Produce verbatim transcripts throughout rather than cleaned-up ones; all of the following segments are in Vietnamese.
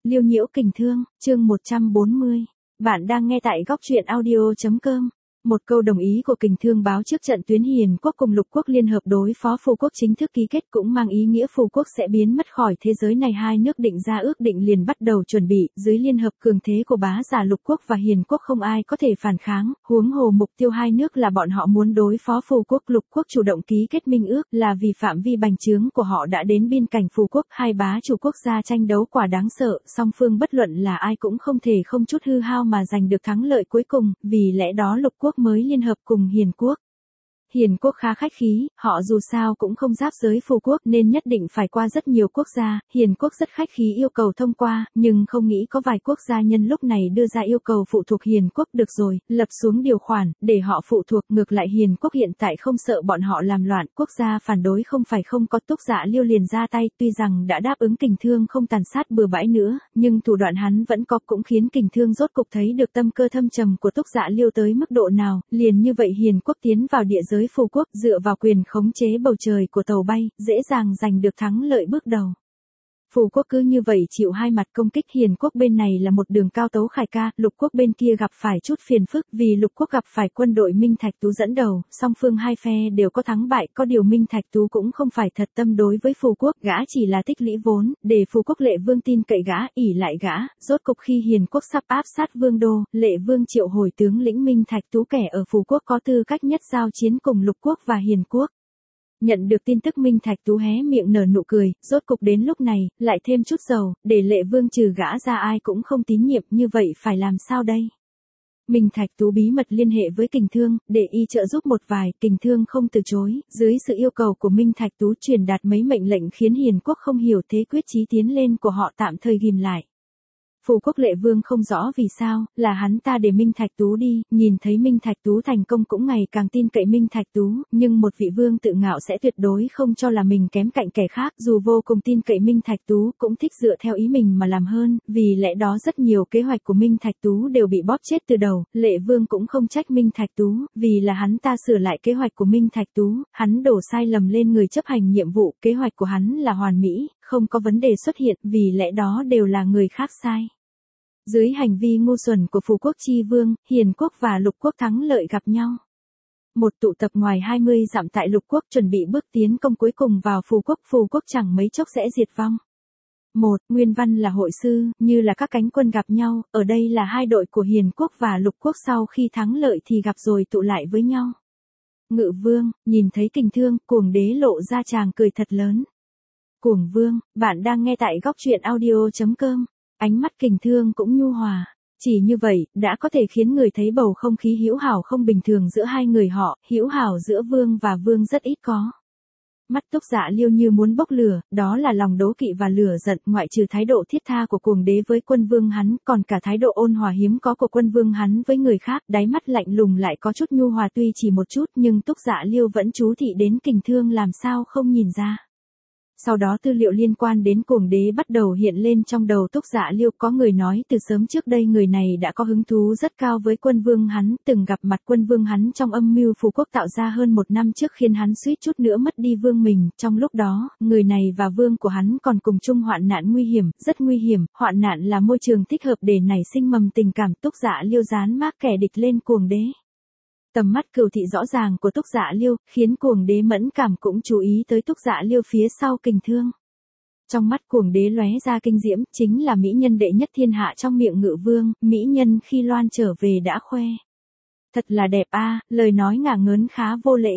Liêu nhiễu kình thương, chương một trăm bốn mươi. Bạn đang nghe tại góc truyện audio chấm com. Một câu đồng ý của kình thương báo trước trận tuyến Hiền quốc cùng Lục quốc liên hợp đối phó Phù quốc chính thức ký kết cũng mang ý nghĩa Phù quốc sẽ biến mất khỏi thế giới này. Hai nước định ra ước định liền bắt đầu chuẩn bị, dưới liên hợp cường thế của bá giả Lục quốc và Hiền quốc không ai có thể phản kháng, huống hồ mục tiêu hai nước là bọn họ muốn đối phó Phù quốc. Lục quốc chủ động ký kết minh ước là vì phạm vi bành trướng của họ đã đến biên cảnh Phù quốc, hai bá chủ quốc gia tranh đấu quả đáng sợ, song phương bất luận là ai cũng không thể không chút hư hao mà giành được thắng lợi cuối cùng, vì lẽ đó Lục quốc mới liên hợp cùng Hiền quốc. Hiền quốc khá khách khí, họ dù sao cũng không giáp giới Phù quốc nên nhất định phải qua rất nhiều quốc gia. Hiền quốc rất khách khí yêu cầu thông qua, nhưng không nghĩ có vài quốc gia nhân lúc này đưa ra yêu cầu phụ thuộc Hiền quốc. Được rồi, lập xuống điều khoản, để họ phụ thuộc. Ngược lại Hiền quốc hiện tại không sợ bọn họ làm loạn, quốc gia phản đối không phải không có. Túc Dạ Liêu liền ra tay, tuy rằng đã đáp ứng kình thương không tàn sát bừa bãi nữa, nhưng thủ đoạn hắn vẫn có, cũng khiến kình thương rốt cục thấy được tâm cơ thâm trầm của Túc Dạ Liêu tới mức độ nào. Liền như vậy Hiền quốc tiến vào địa giới Phù quốc, dựa vào quyền khống chế bầu trời của tàu bay, dễ dàng giành được thắng lợi bước đầu. Phù quốc cứ như vậy chịu hai mặt công kích. Hiền quốc bên này là một đường cao tấu khải ca, Lục quốc bên kia gặp phải chút phiền phức, vì Lục quốc gặp phải quân đội Minh Thạch Tú dẫn đầu, song phương hai phe đều có thắng bại. Có điều Minh Thạch Tú cũng không phải thật tâm đối với Phù quốc, gã chỉ là tích lũy vốn, để Phù quốc Lệ Vương tin cậy gã, ỷ lại gã. Rốt cục khi Hiền quốc sắp áp sát Vương đô, Lệ Vương triệu hồi tướng lĩnh Minh Thạch Tú kẻ ở Phù quốc có tư cách nhất giao chiến cùng Lục quốc và Hiền quốc. Nhận được tin tức Minh Thạch Tú hé miệng nở nụ cười, rốt cục đến lúc này, lại thêm chút dầu, để Lệ Vương trừ gã ra ai cũng không tín nhiệm, như vậy phải làm sao đây? Minh Thạch Tú bí mật liên hệ với kình thương, để y trợ giúp một vài, kình thương không từ chối, dưới sự yêu cầu của Minh Thạch Tú truyền đạt mấy mệnh lệnh khiến Hiền quốc không hiểu thế quyết chí tiến lên của họ tạm thời ghim lại. Phù quốc Lệ Vương không rõ vì sao, là hắn ta để Minh Thạch Tú đi, nhìn thấy Minh Thạch Tú thành công cũng ngày càng tin cậy Minh Thạch Tú, nhưng một vị vương tự ngạo sẽ tuyệt đối không cho là mình kém cạnh kẻ khác, dù vô cùng tin cậy Minh Thạch Tú cũng thích dựa theo ý mình mà làm hơn, vì lẽ đó rất nhiều kế hoạch của Minh Thạch Tú đều bị bóp chết từ đầu. Lệ Vương cũng không trách Minh Thạch Tú, vì là hắn ta sửa lại kế hoạch của Minh Thạch Tú, hắn đổ sai lầm lên người chấp hành nhiệm vụ, kế hoạch của hắn là hoàn mỹ, không có vấn đề xuất hiện, vì lẽ đó đều là người khác sai. Dưới hành vi ngu xuẩn của Phù quốc chi vương, Hiền quốc và Lục quốc thắng lợi gặp nhau. Một tụ tập ngoài hai mươi dặm tại Lục quốc chuẩn bị bước tiến công cuối cùng vào Phù quốc. Phù quốc chẳng mấy chốc sẽ diệt vong. Một, Nguyên văn là hội sư, như là các cánh quân gặp nhau, ở đây là hai đội của Hiền quốc và Lục quốc sau khi thắng lợi thì gặp rồi tụ lại với nhau. Ngự vương, nhìn thấy kình thương, Cuồng đế lộ ra tràng cười thật lớn. Cuồng vương, bạn đang nghe tại góc truyện audio chấm com. Ánh mắt kình thương cũng nhu hòa. Chỉ như vậy, đã có thể khiến người thấy bầu không khí hữu hảo không bình thường giữa hai người họ, hữu hảo giữa vương và vương rất ít có. Mắt Túc Dạ Liêu như muốn bốc lửa, đó là lòng đố kỵ và lửa giận, ngoại trừ thái độ thiết tha của Cuồng đế với quân vương hắn, còn cả thái độ ôn hòa hiếm có của quân vương hắn với người khác, đáy mắt lạnh lùng lại có chút nhu hòa tuy chỉ một chút, nhưng Túc Dạ Liêu vẫn chú thị đến kình thương làm sao không nhìn ra. Sau đó tư liệu liên quan đến Cuồng đế bắt đầu hiện lên trong đầu Túc Dạ Liêu, có người nói từ sớm trước đây người này đã có hứng thú rất cao với quân vương hắn, từng gặp mặt quân vương hắn trong âm mưu Phù quốc tạo ra hơn một năm trước khiến hắn suýt chút nữa mất đi vương mình, trong lúc đó, người này và vương của hắn còn cùng chung hoạn nạn nguy hiểm, rất nguy hiểm, hoạn nạn là môi trường thích hợp để nảy sinh mầm tình cảm. Túc Dạ Liêu dán mác kẻ địch lên Cuồng đế. Tầm mắt cừu thị rõ ràng của Túc Dạ Liêu, khiến Cuồng đế mẫn cảm cũng chú ý tới Túc Dạ Liêu phía sau kình thương. Trong mắt Cuồng đế lóe ra kinh diễm, chính là mỹ nhân đệ nhất thiên hạ trong miệng Ngự vương, mỹ nhân khi loan trở về đã khoe. Thật là đẹp a, lời nói ngả ngớn khá vô lễ.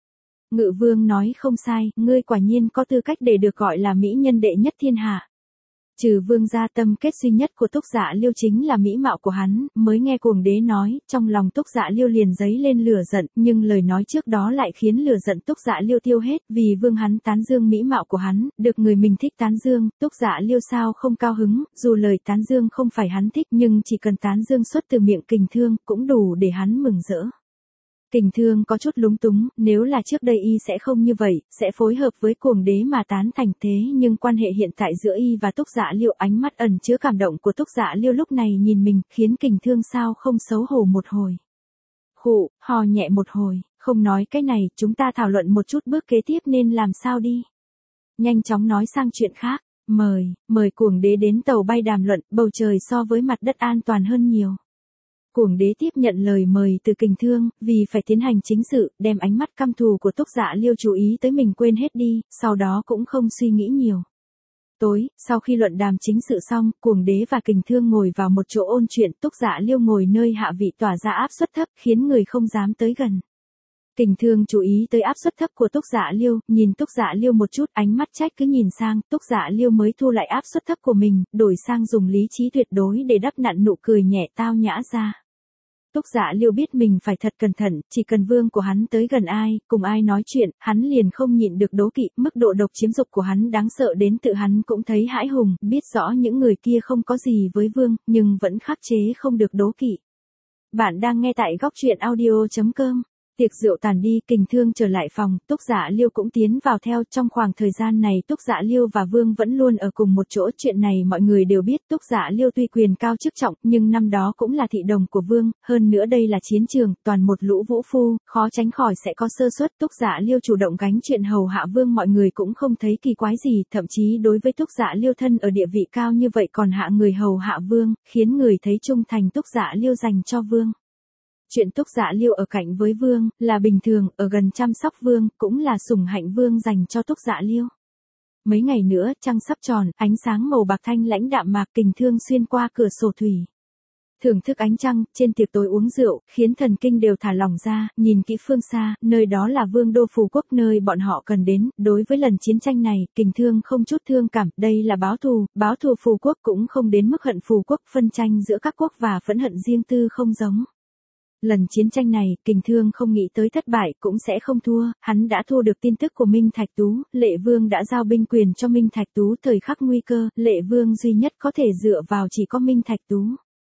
Ngự vương nói không sai, ngươi quả nhiên có tư cách để được gọi là mỹ nhân đệ nhất thiên hạ. Trừ vương gia tâm kết duy nhất của Túc Dạ Liêu chính là mỹ mạo của hắn, mới nghe Cuồng đế nói, trong lòng Túc Dạ Liêu liền dấy lên lửa giận, nhưng lời nói trước đó lại khiến lửa giận Túc Dạ Liêu tiêu hết, vì vương hắn tán dương mỹ mạo của hắn, được người mình thích tán dương, Túc Dạ Liêu sao không cao hứng, dù lời tán dương không phải hắn thích nhưng chỉ cần tán dương xuất từ miệng kình thương, cũng đủ để hắn mừng rỡ. Kình thương có chút lúng túng, nếu là trước đây y sẽ không như vậy, sẽ phối hợp với Cuồng đế mà tán thành, thế nhưng quan hệ hiện tại giữa y và Túc Dạ Liêu, ánh mắt ẩn chứa cảm động của Túc Dạ Liêu lúc này nhìn mình, khiến kình thương sao không xấu hổ một hồi. Khụ, hò nhẹ một hồi, không nói cái này, chúng ta thảo luận một chút bước kế tiếp nên làm sao đi. Nhanh chóng nói sang chuyện khác. Mời, mời cuồng đế đến tàu bay đàm luận, bầu trời so với mặt đất an toàn hơn nhiều. Cuồng đế tiếp nhận lời mời từ Kình Thương, vì phải tiến hành chính sự, đem ánh mắt căm thù của Túc Dạ Liêu chú ý tới mình quên hết đi, sau đó cũng không suy nghĩ nhiều. Tối, sau khi luận đàm chính sự xong, cuồng đế và Kình Thương ngồi vào một chỗ ôn chuyện, Túc Dạ Liêu ngồi nơi hạ vị tỏa ra áp suất thấp, khiến người không dám tới gần. Kình Thương chú ý tới áp suất thấp của Túc Dạ Liêu, nhìn Túc Dạ Liêu một chút, ánh mắt trách cứ nhìn sang, Túc Dạ Liêu mới thu lại áp suất thấp của mình, đổi sang dùng lý trí tuyệt đối để đắp nặn nụ cười nhẹ tao nhã ra. Túc Dạ Liêu biết mình phải thật cẩn thận, chỉ cần vương của hắn tới gần ai, cùng ai nói chuyện, hắn liền không nhịn được đố kỵ, mức độ độc chiếm dục của hắn đáng sợ đến tự hắn cũng thấy hãi hùng, biết rõ những người kia không có gì với vương, nhưng vẫn khắc chế không được đố kỵ. Bạn đang nghe tại góc truyện audio chấm com. Tiệc rượu tàn đi, Kình Thương trở lại phòng, Túc Dạ Liêu cũng tiến vào theo. Trong khoảng thời gian này Túc Dạ Liêu và Vương vẫn luôn ở cùng một chỗ. Chuyện này mọi người đều biết. Túc Dạ Liêu tuy quyền cao chức trọng, nhưng năm đó cũng là thị đồng của Vương, hơn nữa đây là chiến trường, toàn một lũ vũ phu, khó tránh khỏi sẽ có sơ suất. Túc Dạ Liêu chủ động gánh chuyện hầu hạ Vương, mọi người cũng không thấy kỳ quái gì, thậm chí đối với Túc Dạ Liêu thân ở địa vị cao như vậy còn hạ người hầu hạ Vương, khiến người thấy trung thành Túc Dạ Liêu dành cho Vương. Chuyện Túc Dạ Liêu ở cạnh với Vương, là bình thường, ở gần chăm sóc Vương, cũng là sủng hạnh Vương dành cho Túc Dạ Liêu. Mấy ngày nữa, trăng sắp tròn, ánh sáng màu bạc thanh lãnh đạm mạc, Kình Thương xuyên qua cửa sổ thủy. Thưởng thức ánh trăng, trên tiệc tối uống rượu, khiến thần kinh đều thả lỏng ra, nhìn kỹ phương xa, nơi đó là Vương đô Phù Quốc, nơi bọn họ cần đến. Đối với lần chiến tranh này, Kình Thương không chút thương cảm, đây là báo thù, báo thù Phù Quốc cũng không đến mức hận Phù Quốc, phân tranh giữa các quốc và phẫn hận riêng tư không giống. Lần chiến tranh này, Kình Thương không nghĩ tới thất bại, cũng sẽ không thua, hắn đã thu được tin tức của Minh Thạch Tú, Lệ Vương đã giao binh quyền cho Minh Thạch Tú, thời khắc nguy cơ, Lệ Vương duy nhất có thể dựa vào chỉ có Minh Thạch Tú.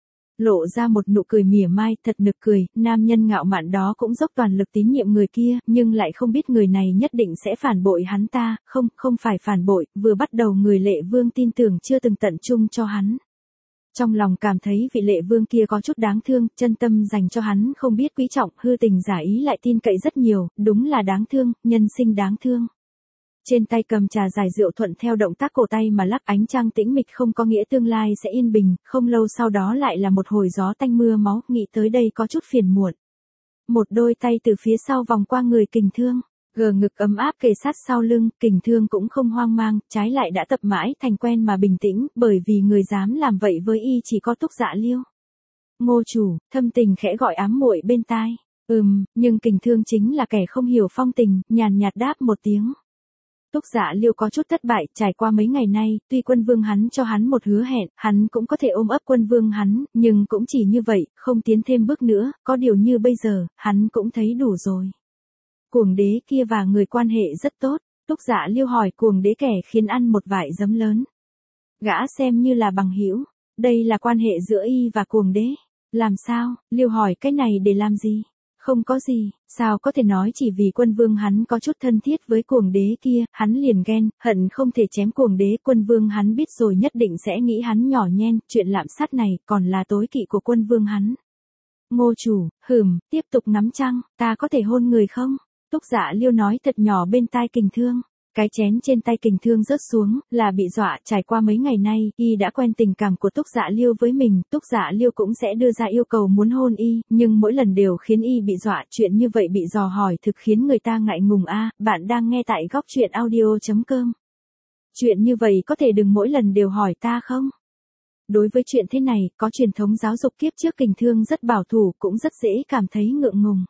Lộ ra một nụ cười mỉa mai, thật nực cười, nam nhân ngạo mạn đó cũng dốc toàn lực tín nhiệm người kia, nhưng lại không biết người này nhất định sẽ phản bội hắn ta, không, không phải phản bội, vừa bắt đầu người Lệ Vương tin tưởng chưa từng tận trung cho hắn. Trong lòng cảm thấy vị Lệ Vương kia có chút đáng thương, chân tâm dành cho hắn không biết quý trọng, hư tình giả ý lại tin cậy rất nhiều, đúng là đáng thương, nhân sinh đáng thương. Trên tay cầm trà giải rượu thuận theo động tác cổ tay mà lắc, ánh trăng tĩnh mịch không có nghĩa tương lai sẽ yên bình, không lâu sau đó lại là một hồi gió tanh mưa máu, nghĩ tới đây có chút phiền muộn. Một đôi tay từ phía sau vòng qua người Kình Thương. Gờ ngực ấm áp kề sát sau lưng, Kình Thương cũng không hoang mang, trái lại đã tập mãi thành quen mà bình tĩnh, bởi vì người dám làm vậy với y chỉ có Túc Dạ Liêu. Ngô chủ, thâm tình khẽ gọi ám muội bên tai. Ừm, nhưng Kình Thương chính là kẻ không hiểu phong tình, nhàn nhạt đáp một tiếng. Túc Dạ Liêu có chút thất bại, trải qua mấy ngày nay, tuy quân vương hắn cho hắn một hứa hẹn, hắn cũng có thể ôm ấp quân vương hắn, nhưng cũng chỉ như vậy, không tiến thêm bước nữa, có điều như bây giờ, hắn cũng thấy đủ rồi. Cuồng đế kia và người quan hệ rất tốt, Túc Dạ Liêu hỏi cuồng đế kẻ khiến ăn một vải giấm lớn. Gã xem như là bằng hữu, đây là quan hệ giữa y và cuồng đế. Làm sao, Liêu hỏi cái này để làm gì? Không có gì, sao có thể nói chỉ vì quân vương hắn có chút thân thiết với cuồng đế kia, hắn liền ghen, hận không thể chém cuồng đế, quân vương hắn biết rồi nhất định sẽ nghĩ hắn nhỏ nhen, chuyện lạm sát này còn là tối kỵ của quân vương hắn. Ngô chủ, hừm, tiếp tục ngắm trăng, ta có thể hôn người không? Túc Dạ Liêu nói thật nhỏ bên tai Kình Thương. Cái chén trên tay Kình Thương rớt xuống, là bị dọa, trải qua mấy ngày nay, y đã quen tình cảm của Túc Dạ Liêu với mình, Túc Dạ Liêu cũng sẽ đưa ra yêu cầu muốn hôn y, nhưng mỗi lần đều khiến y bị dọa, chuyện như vậy bị dò hỏi thực khiến người ta ngại ngùng a. À, bạn đang nghe tại góc truyện audio chấm com. Chuyện như vậy có thể đừng mỗi lần đều hỏi ta không? Đối với chuyện thế này, có truyền thống giáo dục kiếp trước Kình Thương rất bảo thủ, cũng rất dễ cảm thấy ngượng ngùng.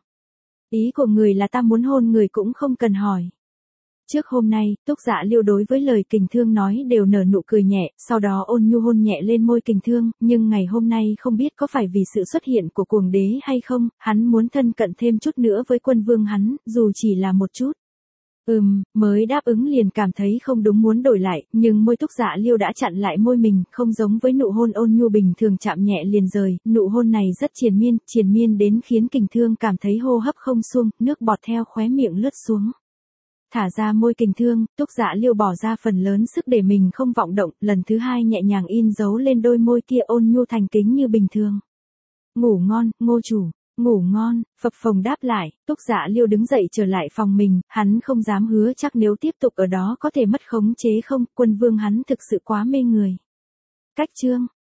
Ý của người là ta muốn hôn người cũng không cần hỏi. Trước hôm nay, Túc Dạ Liêu đối với lời Kình Thương nói đều nở nụ cười nhẹ, sau đó ôn nhu hôn nhẹ lên môi Kình Thương, nhưng ngày hôm nay không biết có phải vì sự xuất hiện của cuồng đế hay không, hắn muốn thân cận thêm chút nữa với quân vương hắn, dù chỉ là một chút. Ừm, mới đáp ứng liền cảm thấy không đúng muốn đổi lại, nhưng môi Túc Dạ Liêu đã chặn lại môi mình, không giống với nụ hôn ôn nhu bình thường chạm nhẹ liền rời, nụ hôn này rất triền miên, triền miên đến khiến Kình Thương cảm thấy hô hấp không xuông, nước bọt theo khóe miệng lướt xuống. Thả ra môi Kình Thương, Túc Dạ Liêu bỏ ra phần lớn sức để mình không vọng động, lần thứ hai nhẹ nhàng in dấu lên đôi môi kia ôn nhu thành kính như bình thường. Ngủ ngon, Ngô chủ. Ngủ ngon, phập phồng đáp lại, Túc Dạ Liêu đứng dậy trở lại phòng mình, hắn không dám hứa chắc nếu tiếp tục ở đó có thể mất khống chế không, quân vương hắn thực sự quá mê người. Cách chương